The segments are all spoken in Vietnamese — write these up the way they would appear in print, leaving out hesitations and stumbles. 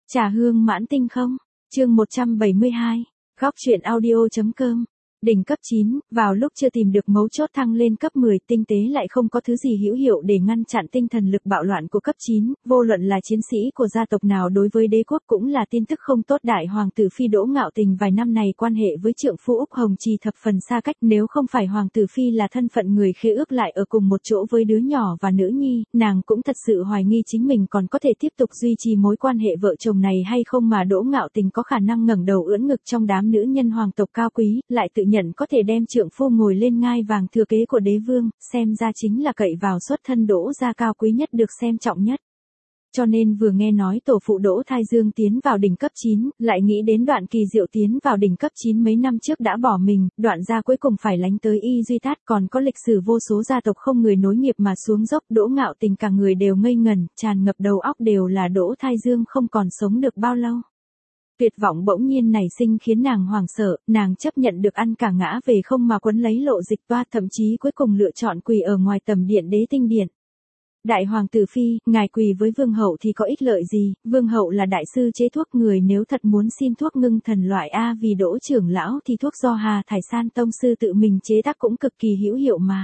Trà hương mãn tinh không? Chương 172. Góc truyện audio.com. Đỉnh cấp 9, vào lúc chưa tìm được mấu chốt thăng lên cấp 10, tinh tế lại không có thứ gì hữu hiệu để ngăn chặn tinh thần lực bạo loạn của cấp 9, vô luận là chiến sĩ của gia tộc nào đối với đế quốc cũng là tin tức không tốt. Đại hoàng tử Phi Đỗ Ngạo Tình vài năm này quan hệ với trượng phu Úc Hồng Trì thập phần xa cách, nếu không phải hoàng tử Phi là thân phận người khế ước lại ở cùng một chỗ với đứa nhỏ và nữ nhi, nàng cũng thật sự hoài nghi chính mình còn có thể tiếp tục duy trì mối quan hệ vợ chồng này hay không, mà Đỗ Ngạo Tình có khả năng ngẩng đầu ưỡn ngực trong đám nữ nhân hoàng tộc cao quý, lại tự nhận có thể đem trượng phu ngồi lên ngai vàng thừa kế của đế vương, xem ra chính là cậy vào xuất thân Đỗ gia cao quý nhất được xem trọng nhất. Cho nên vừa nghe nói tổ phụ Đỗ Thai Dương tiến vào đỉnh cấp 9, lại nghĩ đến Đoạn Kỳ Diệu tiến vào đỉnh cấp 9 mấy năm trước đã bỏ mình, Đoạn gia cuối cùng phải lánh tới Y Duy Tát, còn có lịch sử vô số gia tộc không người nối nghiệp mà xuống dốc. Đỗ Ngạo Tình cả người đều ngây ngẩn, tràn ngập đầu óc đều là Đỗ Thai Dương không còn sống được bao lâu. Tuyệt vọng bỗng nhiên nảy sinh khiến nàng hoảng sợ, nàng chấp nhận được ăn cả ngã về không mà quấn lấy Lộ Dịch Toa, thậm chí cuối cùng lựa chọn quỳ ở ngoài tầm điện Đế Tinh Điện. Đại hoàng tử Phi, ngài quỳ với vương hậu thì có ích lợi gì, vương hậu là đại sư chế thuốc, người nếu thật muốn xin thuốc ngưng thần loại A vì Đỗ trưởng lão thì thuốc do Hà Thải San tông sư tự mình chế tác cũng cực kỳ hữu hiệu mà.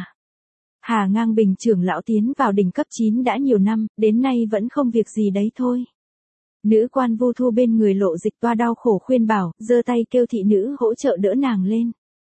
Hà Ngang Bình trưởng lão tiến vào đỉnh cấp 9 đã nhiều năm, đến nay vẫn không việc gì đấy thôi. Nữ quan Vu Thu bên người Lộ Dịch Toa đau khổ khuyên bảo, giơ tay kêu thị nữ hỗ trợ đỡ nàng lên.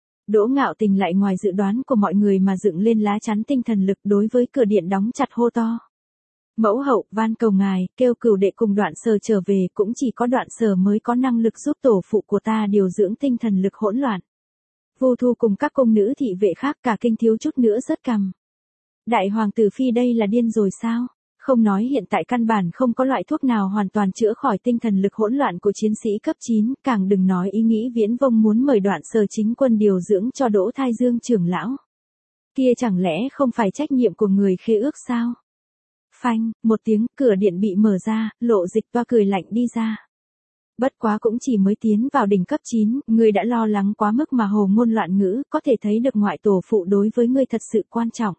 Đỗ Ngạo Tình lại ngoài dự đoán của mọi người mà dựng lên lá chắn tinh thần lực, đối với cửa điện đóng chặt hô to. Mẫu hậu, van cầu ngài, kêu Cửu đệ cùng Đoạn Sở trở về, cũng chỉ có Đoạn Sở mới có năng lực giúp tổ phụ của ta điều dưỡng tinh thần lực hỗn loạn. Vu Thu cùng các cung nữ thị vệ khác cả kinh thiếu chút nữa rớt cằm. Đại hoàng tử Phi đây là điên rồi sao? Không nói hiện tại căn bản không có loại thuốc nào hoàn toàn chữa khỏi tinh thần lực hỗn loạn của chiến sĩ cấp 9, càng đừng nói ý nghĩ viễn vông muốn mời Đoạn Sở chính quân điều dưỡng cho Đỗ Thai Dương trưởng lão. Kia chẳng lẽ không phải trách nhiệm của người khế ước sao? Phanh, một tiếng, cửa điện bị mở ra, Lộ Dịch Toa cười lạnh đi ra. Bất quá cũng chỉ mới tiến vào đỉnh cấp 9, ngươi đã lo lắng quá mức mà hồ ngôn loạn ngữ, có thể thấy được ngoại tổ phụ đối với ngươi thật sự quan trọng.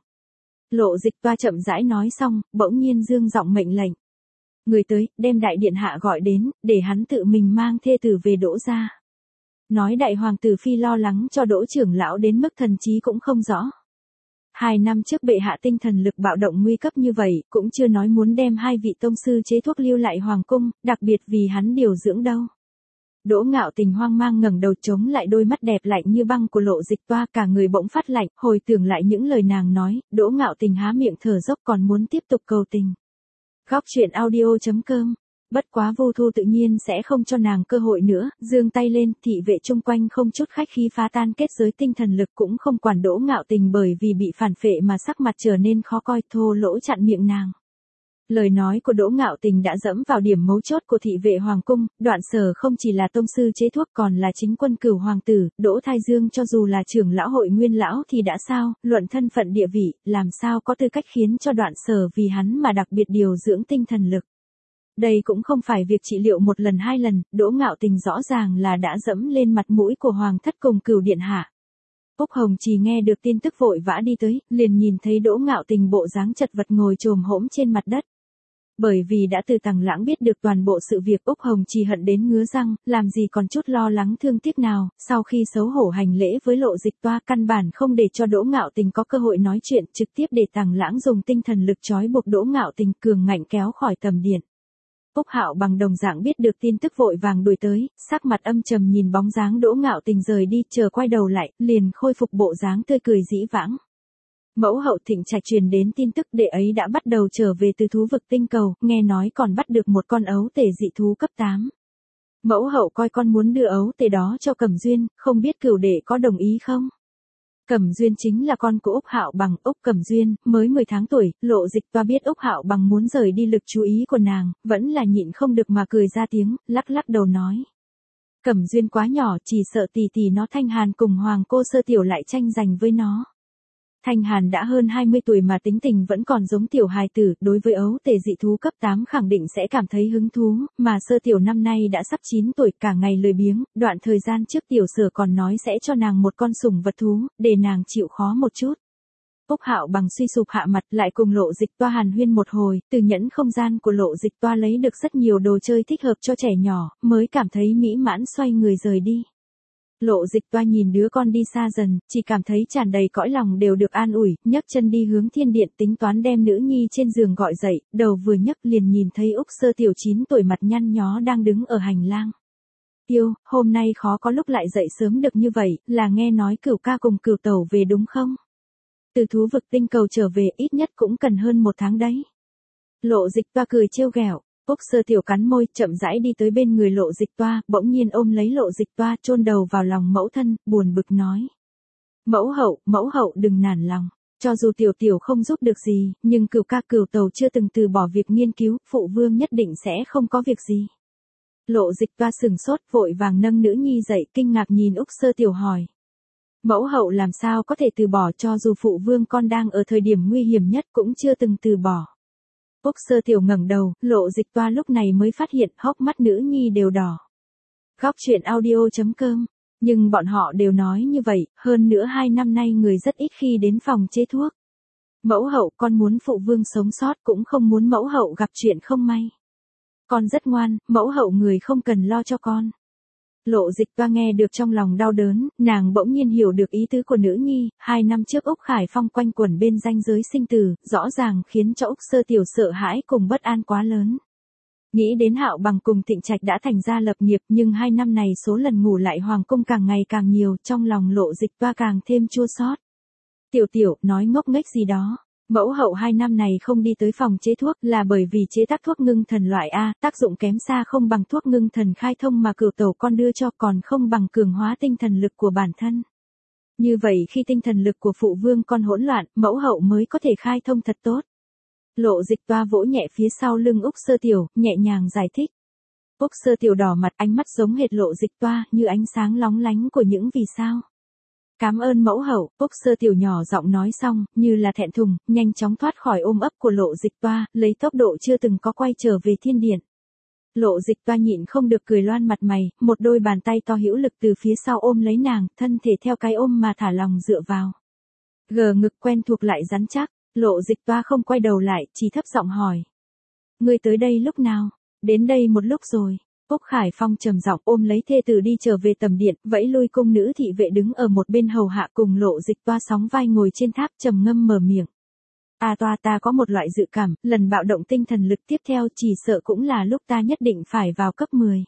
Lộ Dịch Toa chậm rãi nói xong, bỗng nhiên dương giọng mệnh lệnh. Người tới, đem đại điện hạ gọi đến, để hắn tự mình mang thê tử về Đỗ gia. Nói đại hoàng tử Phi lo lắng cho Đỗ trưởng lão đến mức thần trí cũng không rõ. 2 năm trước bệ hạ tinh thần lực bạo động nguy cấp như vậy, cũng chưa nói muốn đem 2 vị tông sư chế thuốc lưu lại hoàng cung, đặc biệt vì hắn điều dưỡng đâu. Đỗ Ngạo Tình hoang mang ngẩng đầu chống lại đôi mắt đẹp lạnh như băng của Lộ Dịch Toa, cả người bỗng phát lạnh, hồi tưởng lại những lời nàng nói, Đỗ Ngạo Tình há miệng thở dốc còn muốn tiếp tục cầu tình. Góc truyện audio.com. Bất quá Vu Thu tự nhiên sẽ không cho nàng cơ hội nữa, giương tay lên, thị vệ chung quanh không chút khách khí phá tan kết giới tinh thần lực, cũng không quản Đỗ Ngạo Tình bởi vì bị phản phệ mà sắc mặt trở nên khó coi, thô lỗ chặn miệng nàng. Lời nói của Đỗ Ngạo Tình đã dẫm vào điểm mấu chốt của thị vệ hoàng cung, Đoạn Sở không chỉ là tông sư chế thuốc còn là chính quân cửu hoàng tử, Đỗ Thai Dương cho dù là trưởng lão hội nguyên lão thì đã sao, luận thân phận địa vị, làm sao có tư cách khiến cho Đoạn Sở vì hắn mà đặc biệt điều dưỡng tinh thần lực. Đây cũng không phải việc trị liệu một lần 2 lần, Đỗ Ngạo Tình rõ ràng là đã dẫm lên mặt mũi của hoàng thất cùng Cửu điện hạ. Úc Hồng Trì nghe được tin tức vội vã đi tới, liền nhìn thấy Đỗ Ngạo Tình bộ dáng chật vật ngồi chồm hổm trên mặt đất. Bởi vì đã từ Tằng Lãng biết được toàn bộ sự việc, Úc Hồng Trì hận đến ngứa răng, làm gì còn chút lo lắng thương tiếc nào, sau khi xấu hổ hành lễ với Lộ Dịch Toa, căn bản không để cho Đỗ Ngạo Tình có cơ hội nói chuyện, trực tiếp để Tằng Lãng dùng tinh thần lực trói buộc Đỗ Ngạo Tình, cường ngạnh kéo khỏi tầm điện. Úc Hạo Bằng đồng dạng biết được tin tức vội vàng đuổi tới, sắc mặt âm trầm nhìn bóng dáng Đỗ Ngạo Tình rời đi, chờ quay đầu lại, liền khôi phục bộ dáng tươi cười dĩ vãng. Mẫu hậu Thịnh Trạch truyền đến tin tức đệ ấy đã bắt đầu trở về từ thú vực tinh cầu, nghe nói còn bắt được một con ấu tể dị thú cấp 8. Mẫu hậu coi con muốn đưa ấu tể đó cho Cẩm Duyên, không biết Cửu đệ có đồng ý không? Cẩm Duyên chính là con của Úc Hạo Bằng, Úc Cẩm Duyên, mới 10 tháng tuổi, Lộ Dịch Toa biết Úc Hạo Bằng muốn rời đi lực chú ý của nàng, vẫn là nhịn không được mà cười ra tiếng, lắc lắc đầu nói. Cẩm Duyên quá nhỏ, chỉ sợ tỷ tỷ nó Thanh Hàn cùng Hoàng cô Sơ Tiểu lại tranh giành với nó. Thanh Hàn đã hơn 20 tuổi mà tính tình vẫn còn giống tiểu hài tử, đối với ấu tể dị thú cấp 8 khẳng định sẽ cảm thấy hứng thú, mà Sơ Tiểu năm nay đã sắp 9 tuổi, cả ngày lười biếng, đoạn thời gian trước Tiểu Sở còn nói sẽ cho nàng một con sủng vật thú, để nàng chịu khó một chút. Úc Hạo Bằng suy sụp hạ mặt lại cùng Lộ Dịch Toa hàn huyên một hồi, từ nhẫn không gian của Lộ Dịch Toa lấy được rất nhiều đồ chơi thích hợp cho trẻ nhỏ, mới cảm thấy mỹ mãn xoay người rời đi. Lộ Dịch Toa nhìn đứa con đi xa dần, chỉ cảm thấy tràn đầy cõi lòng đều được an ủi, nhấc chân đi hướng thiên điện tính toán đem nữ nhi trên giường gọi dậy, đầu vừa nhấc liền nhìn thấy Úc Sơ Tiểu 9 tuổi mặt nhăn nhó đang đứng ở hành lang. Yêu, hôm nay khó có lúc lại dậy sớm được như vậy, là nghe nói Cửu ca cùng Cửu tẩu về đúng không? Từ thú vực tinh cầu trở về ít nhất cũng cần hơn 1 tháng đấy. Lộ Dịch Toa cười trêu ghẹo. Úc Sơ Tiểu cắn môi, chậm rãi đi tới bên người Lộ Dịch Toa, bỗng nhiên ôm lấy Lộ Dịch Toa, chôn đầu vào lòng mẫu thân, buồn bực nói: Mẫu hậu đừng nản lòng. Cho dù Tiểu Tiểu không giúp được gì, nhưng Cửu ca Cửu tẩu chưa từng từ bỏ việc nghiên cứu, phụ vương nhất định sẽ không có việc gì. Lộ Dịch Toa sừng sốt, vội vàng nâng nữ nhi dậy, kinh ngạc nhìn Úc Sơ Tiểu hỏi: Mẫu hậu làm sao có thể từ bỏ, cho dù phụ vương con đang ở thời điểm nguy hiểm nhất cũng chưa từng từ bỏ. Úc Sơ Tiểu ngẩng đầu, Lộ Dịch Toa lúc này mới phát hiện hốc mắt nữ nhi đều đỏ. Góc truyện audio.com. Nhưng bọn họ đều nói như vậy, hơn nữa 2 năm nay người rất ít khi đến phòng chế thuốc. Mẫu hậu, con muốn phụ vương sống sót cũng không muốn mẫu hậu gặp chuyện không may. Con rất ngoan, mẫu hậu người không cần lo cho con. Lộ Dịch Toa nghe được trong lòng đau đớn, nàng bỗng nhiên hiểu được ý tứ của nữ nhi, 2 năm trước Úc Khải Phong quanh quẩn bên ranh giới sinh tử, rõ ràng khiến cho Úc Sơ Tiểu sợ hãi cùng bất an quá lớn. Nghĩ đến Hạo Bằng cùng Thịnh Trạch đã thành ra lập nghiệp, nhưng 2 năm này số lần ngủ lại hoàng cung càng ngày càng nhiều, trong lòng Lộ Dịch Toa càng thêm chua xót. Tiểu nói ngốc nghếch gì đó. Mẫu hậu 2 năm này không đi tới phòng chế thuốc là bởi vì chế tác thuốc ngưng thần loại A, tác dụng kém xa không bằng thuốc ngưng thần khai thông mà Cửu tẩu con đưa cho, còn không bằng cường hóa tinh thần lực của bản thân. Như vậy khi tinh thần lực của phụ vương con hỗn loạn, mẫu hậu mới có thể khai thông thật tốt. Lộ Dịch Toa vỗ nhẹ phía sau lưng Úc Sơ Tiểu, nhẹ nhàng giải thích. Úc Sơ Tiểu đỏ mặt, ánh mắt giống hệt Lộ Dịch Toa, như ánh sáng lóng lánh của những vì sao. Cảm ơn mẫu hậu, Úc Sơ Tiểu nhỏ giọng nói xong, như là thẹn thùng, nhanh chóng thoát khỏi ôm ấp của Lộ Dịch Toa, lấy tốc độ chưa từng có quay trở về thiên điện. Lộ Dịch Toa nhịn không được cười loan mặt mày, một đôi bàn tay to hữu lực từ phía sau ôm lấy nàng, thân thể theo cái ôm mà thả lòng dựa vào. Gờ ngực quen thuộc lại rắn chắc, Lộ Dịch Toa không quay đầu lại, chỉ thấp giọng hỏi. Ngươi tới đây lúc nào? Đến đây một lúc rồi. Úc Khải Phong trầm giọng ôm lấy thê tử đi trở về tầm điện, vẫy lui cung nữ thị vệ đứng ở một bên hầu hạ cùng Lộ Dịch Toa sóng vai ngồi trên tháp trầm ngâm mở miệng. Toa ta có một loại dự cảm, lần bạo động tinh thần lực tiếp theo chỉ sợ cũng là lúc ta nhất định phải vào cấp 10.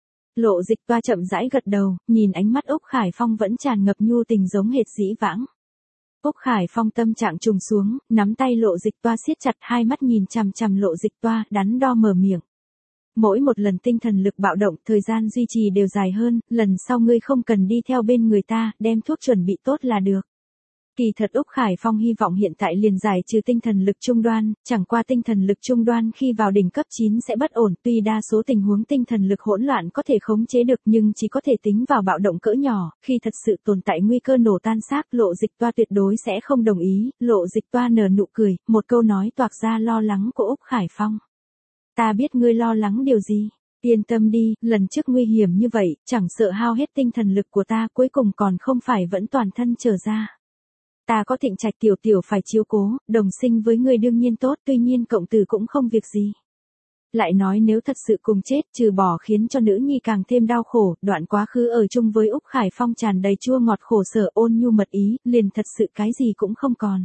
Lộ Dịch Toa chậm rãi gật đầu, nhìn ánh mắt Úc Khải Phong vẫn tràn ngập nhu tình giống hệt dĩ vãng. Úc Khải Phong tâm trạng trùng xuống, nắm tay Lộ Dịch Toa siết chặt, hai mắt nhìn chằm chằm Lộ Dịch Toa, đắn đo mở miệng. Mỗi một lần tinh thần lực bạo động, thời gian duy trì đều dài hơn, lần sau ngươi không cần đi theo bên người ta, đem thuốc chuẩn bị tốt là được. Kỳ thật Úc Khải Phong hy vọng hiện tại liền giải trừ tinh thần lực trung đoan, chẳng qua tinh thần lực trung đoan khi vào đỉnh cấp 9 sẽ bất ổn, tuy đa số tình huống tinh thần lực hỗn loạn có thể khống chế được nhưng chỉ có thể tính vào bạo động cỡ nhỏ, khi thật sự tồn tại nguy cơ nổ tan xác, Lộ Dịch Toa tuyệt đối sẽ không đồng ý. Lộ Dịch Toa nở nụ cười, một câu nói toạc ra lo lắng của Úc Khải Phong. Ta biết ngươi lo lắng điều gì, yên tâm đi, lần trước nguy hiểm như vậy, chẳng sợ hao hết tinh thần lực của ta cuối cùng còn không phải vẫn toàn thân trở ra. Ta có Thịnh Trạch tiểu tiểu phải chiếu cố, đồng sinh với ngươi đương nhiên tốt, tuy nhiên cộng tử cũng không việc gì. Lại nói nếu thật sự cùng chết, trừ bỏ khiến cho nữ nhi càng thêm đau khổ, đoạn quá khứ ở chung với Úc Khải Phong tràn đầy chua ngọt khổ sở ôn nhu mật ý, liền thật sự cái gì cũng không còn.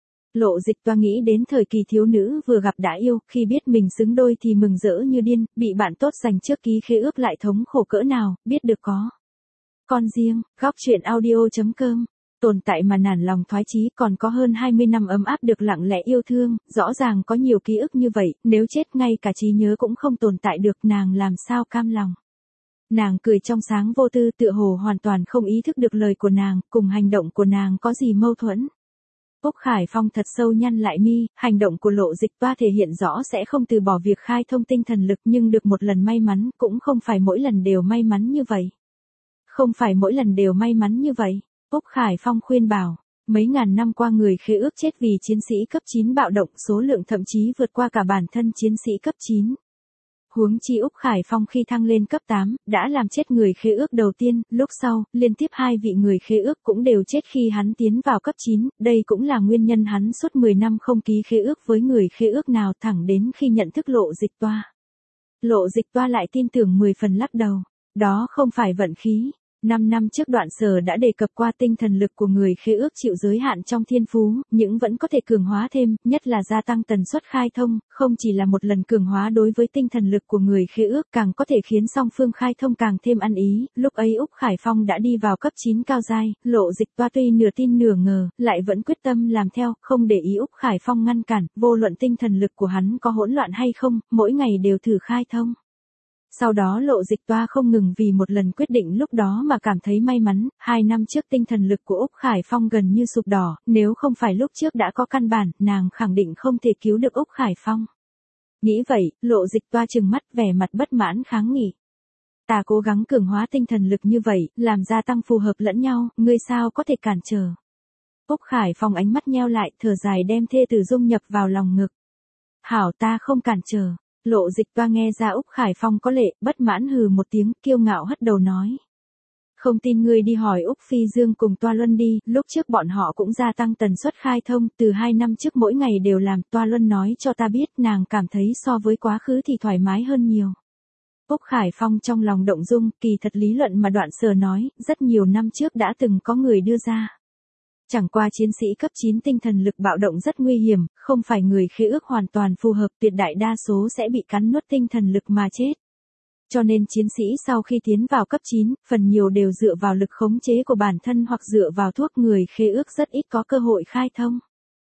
Lộ Dịch Toa nghĩ đến thời kỳ thiếu nữ vừa gặp đã yêu, khi biết mình xứng đôi thì mừng rỡ như điên, bị bạn tốt dành trước ký khế ước lại thống khổ cỡ nào, biết được có. Con riêng, góc truyện audio.com. Tồn tại mà nản lòng thoái chí, còn có hơn 20 năm ấm áp được lặng lẽ yêu thương, rõ ràng có nhiều ký ức như vậy, nếu chết ngay cả trí nhớ cũng không tồn tại được, nàng làm sao cam lòng. Nàng cười trong sáng vô tư, tựa hồ hoàn toàn không ý thức được lời của nàng, cùng hành động của nàng có gì mâu thuẫn. Úc Khải Phong thật sâu nhăn lại mi, hành động của Lộ Dịch Toa thể hiện rõ sẽ không từ bỏ việc khai thông tinh thần lực, nhưng được một lần may mắn, cũng không phải mỗi lần đều may mắn như vậy. Không phải mỗi lần đều may mắn như vậy. Úc Khải Phong khuyên bảo, mấy ngàn năm qua người khế ước chết vì chiến sĩ cấp 9 bạo động, số lượng thậm chí vượt qua cả bản thân chiến sĩ cấp 9. Huống chi Úc Khải Phong khi thăng lên cấp 8, đã làm chết người khế ước đầu tiên, lúc sau, liên tiếp 2 vị người khế ước cũng đều chết khi hắn tiến vào cấp 9, đây cũng là nguyên nhân hắn suốt 10 năm không ký khế ước với người khế ước nào thẳng đến khi nhận thức Lộ Dịch Toa. Lộ Dịch Toa lại tin tưởng 10 phần lắc đầu, đó không phải vận khí. 5 năm trước Đoạn Sở đã đề cập qua tinh thần lực của người khế ước chịu giới hạn trong thiên phú, nhưng vẫn có thể cường hóa thêm, nhất là gia tăng tần suất khai thông, không chỉ là một lần cường hóa đối với tinh thần lực của người khế ước càng có thể khiến song phương khai thông càng thêm ăn ý, lúc ấy Úc Khải Phong đã đi vào cấp 9 cao giai, Lộ Dịch Toa tuy nửa tin nửa ngờ, lại vẫn quyết tâm làm theo, không để ý Úc Khải Phong ngăn cản, vô luận tinh thần lực của hắn có hỗn loạn hay không, mỗi ngày đều thử khai thông. Sau đó Lộ Dịch Toa không ngừng vì một lần quyết định lúc đó mà cảm thấy may mắn, 2 năm trước tinh thần lực của Úc Khải Phong gần như sụp đổ, nếu không phải lúc trước đã có căn bản, nàng khẳng định không thể cứu được Úc Khải Phong. Nghĩ vậy, Lộ Dịch Toa trừng mắt vẻ mặt bất mãn kháng nghị. Ta cố gắng cường hóa tinh thần lực như vậy, làm gia tăng phù hợp lẫn nhau, ngươi sao có thể cản trở. Úc Khải Phong ánh mắt nheo lại, thở dài đem thê tử dung nhập vào lòng ngực. Hảo ta không cản trở. Lộ Dịch Toa nghe ra Úc Khải Phong có lệ, bất mãn hừ một tiếng, kiêu ngạo hất đầu nói. Không tin ngươi đi hỏi Úc Phi Dương cùng Toa Luân đi, lúc trước bọn họ cũng gia tăng tần suất khai thông, từ 2 năm trước mỗi ngày đều làm, Toa Luân nói cho ta biết nàng cảm thấy so với quá khứ thì thoải mái hơn nhiều. Úc Khải Phong trong lòng động dung, kỳ thật lý luận mà Đoạn Sở nói, rất nhiều năm trước đã từng có người đưa ra. Chẳng qua chiến sĩ cấp 9 tinh thần lực bạo động rất nguy hiểm, không phải người khế ước hoàn toàn phù hợp, tuyệt đại đa số sẽ bị cắn nuốt tinh thần lực mà chết. Cho nên chiến sĩ sau khi tiến vào cấp 9, phần nhiều đều dựa vào lực khống chế của bản thân hoặc dựa vào thuốc, người khế ước rất ít có cơ hội khai thông.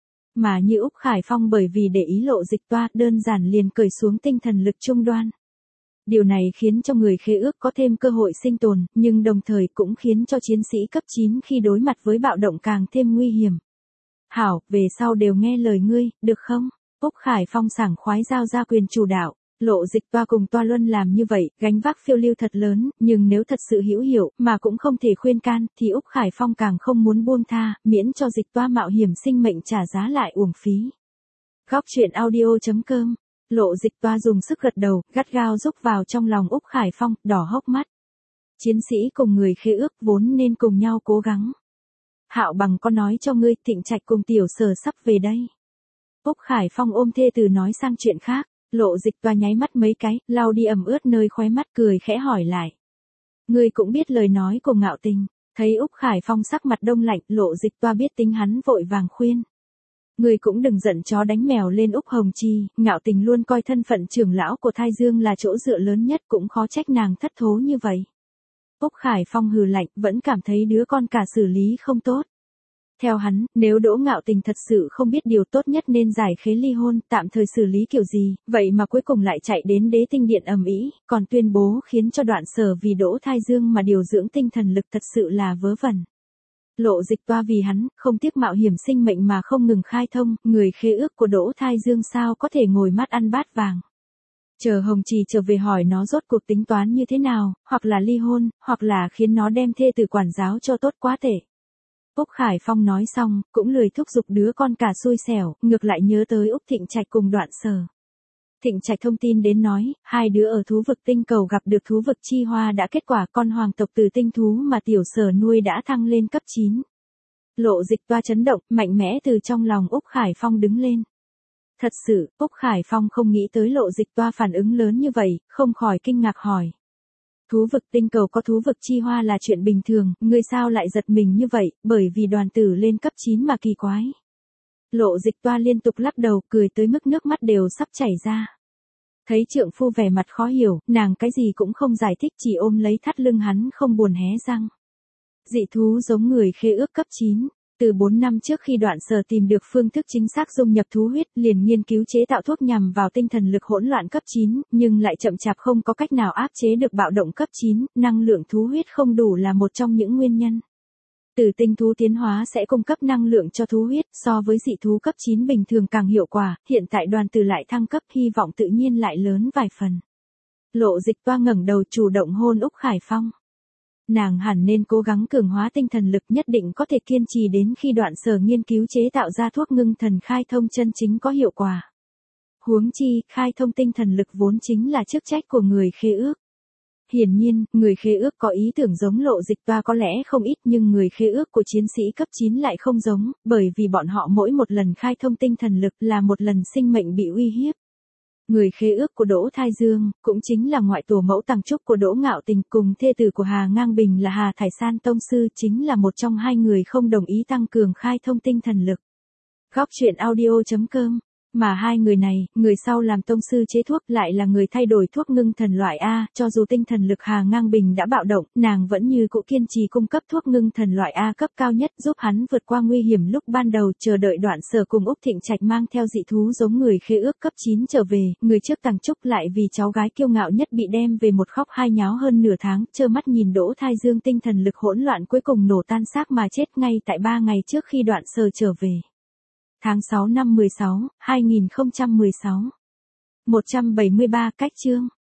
Mà như Úc Khải Phong bởi vì để ý Lộ Dịch Toa, đơn giản liền cởi xuống tinh thần lực trung đoan. Điều này khiến cho người khế ước có thêm cơ hội sinh tồn, nhưng đồng thời cũng khiến cho chiến sĩ cấp 9 khi đối mặt với bạo động càng thêm nguy hiểm. Hảo, về sau đều nghe lời ngươi, được không? Úc Khải Phong sảng khoái giao ra quyền chủ đạo. Lộ Dịch Toa cùng Toa Luân làm như vậy, gánh vác phiêu lưu thật lớn, nhưng nếu thật sự hữu hiệu, mà cũng không thể khuyên can, thì Úc Khải Phong càng không muốn buông tha, miễn cho Dịch Toa mạo hiểm sinh mệnh trả giá lại uổng phí. Góc truyện audio.com. Lộ Dịch Toa dùng sức gật đầu, gắt gao rúc vào trong lòng Úc Khải Phong, đỏ hốc mắt. Chiến sĩ cùng người khế ước vốn nên cùng nhau cố gắng. Hạo Bằng có nói cho ngươi, Thịnh Trạch cùng Tiểu Sở sắp về đây. Úc Khải Phong ôm thê tử nói sang chuyện khác, Lộ Dịch Toa nháy mắt mấy cái, lau đi ẩm ướt nơi khóe mắt, cười khẽ hỏi lại. Ngươi cũng biết lời nói của Ngạo Tình. Thấy Úc Khải Phong sắc mặt đông lạnh, Lộ Dịch Toa biết tính hắn vội vàng khuyên. Ngươi cũng đừng giận chó đánh mèo lên Úc Hồng Chi, Ngạo Tình luôn coi thân phận trưởng lão của Thai Dương là chỗ dựa lớn nhất, cũng khó trách nàng thất thố như vậy. Úc Khải Phong hừ lạnh, vẫn cảm thấy đứa con cả xử lý không tốt. Theo hắn, nếu Đỗ Ngạo Tình thật sự không biết điều tốt nhất nên giải khế ly hôn, tạm thời xử lý kiểu gì, vậy mà cuối cùng lại chạy đến Đế Tinh Điện ầm ĩ, còn tuyên bố khiến cho Đoạn Sở vì Đỗ Thai Dương mà điều dưỡng tinh thần lực, thật sự là vớ vẩn. Lộ Dịch Toa vì hắn, không tiếc mạo hiểm sinh mệnh mà không ngừng khai thông, người khế ước của Đỗ Thai Dương sao có thể ngồi mắt ăn bát vàng. Chờ Hồng Trì trở về hỏi nó rốt cuộc tính toán như thế nào, hoặc là ly hôn, hoặc là khiến nó đem thê tử quản giáo cho tốt quá tệ. Úc Khải Phong nói xong, cũng lười thúc giục đứa con cả xui xẻo, ngược lại nhớ tới Úc Thịnh Trạch cùng Đoạn Sở. Thịnh Trạch thông tin đến nói, hai đứa ở thú vực tinh cầu gặp được thú vực chi hoa đã kết quả, con hoàng tộc từ tinh thú mà Tiểu Sở nuôi đã thăng lên cấp 9. Lộ Dịch Toa chấn động, mạnh mẽ từ trong lòng Úc Khải Phong đứng lên. Thật sự, Úc Khải Phong không nghĩ tới Lộ Dịch Toa phản ứng lớn như vậy, không khỏi kinh ngạc hỏi. Thú vực tinh cầu có thú vực chi hoa là chuyện bình thường, ngươi sao lại giật mình như vậy, bởi vì đoàn tử lên cấp 9 mà kỳ quái. Lộ Dịch Toa liên tục lắc đầu, cười tới mức nước mắt đều sắp chảy ra. Thấy trượng phu vẻ mặt khó hiểu, nàng cái gì cũng không giải thích, chỉ ôm lấy thắt lưng hắn không buồn hé răng. Dị thú giống người khế ước cấp 9. Từ 4 năm trước khi Đoạn Sở tìm được phương thức chính xác dung nhập thú huyết, liền nghiên cứu chế tạo thuốc nhằm vào tinh thần lực hỗn loạn cấp 9, nhưng lại chậm chạp không có cách nào áp chế được bạo động cấp 9, năng lượng thú huyết không đủ là một trong những nguyên nhân. Từ tinh thú tiến hóa sẽ cung cấp năng lượng cho thú huyết, so với dị thú cấp 9 bình thường càng hiệu quả, hiện tại Đoàn Tử lại thăng cấp, hy vọng tự nhiên lại lớn vài phần. Lộ Dịch Toa ngẩng đầu chủ động hôn Úc Khải Phong. Nàng hẳn nên cố gắng cường hóa tinh thần lực, nhất định có thể kiên trì đến khi Đoạn Sở nghiên cứu chế tạo ra thuốc ngưng thần khai thông chân chính có hiệu quả. Huống chi, khai thông tinh thần lực vốn chính là chức trách của người khế ước. Hiển nhiên, người khế ước có ý tưởng giống Lộ Dịch Toa có lẽ không ít nhưng người khế ước của chiến sĩ cấp 9 lại không giống, bởi vì bọn họ mỗi một lần khai thông tinh thần lực là một lần sinh mệnh bị uy hiếp. Người khế ước của Đỗ Thai Dương, cũng chính là ngoại tổ mẫu Tằng Trúc của Đỗ Ngạo Tình cùng thê tử của Hà Ngang Bình là Hà Thải San Tông Sư chính là một trong hai người không đồng ý tăng cường khai thông tinh thần lực. Góc truyện audio.com. Mà hai người này, người sau làm tông sư chế thuốc lại là người thay đổi thuốc ngưng thần loại A, cho dù tinh thần lực Hà Ngang Bình đã bạo động, nàng vẫn như cũ kiên trì cung cấp thuốc ngưng thần loại A cấp cao nhất giúp hắn vượt qua nguy hiểm lúc ban đầu chờ đợi Đoạn Sở cùng Úc Thịnh Trạch mang theo dị thú giống người khế ước cấp 9 trở về, người trước Tằng Trúc lại vì cháu gái kiêu ngạo nhất bị đem về một khóc hai nháo hơn nửa tháng, trơ mắt nhìn Đỗ Thai Dương tinh thần lực hỗn loạn cuối cùng nổ tan xác mà chết ngay tại 3 ngày trước khi Đoạn Sở trở về. Tháng 6 năm 16, 2016. 173 cách chương.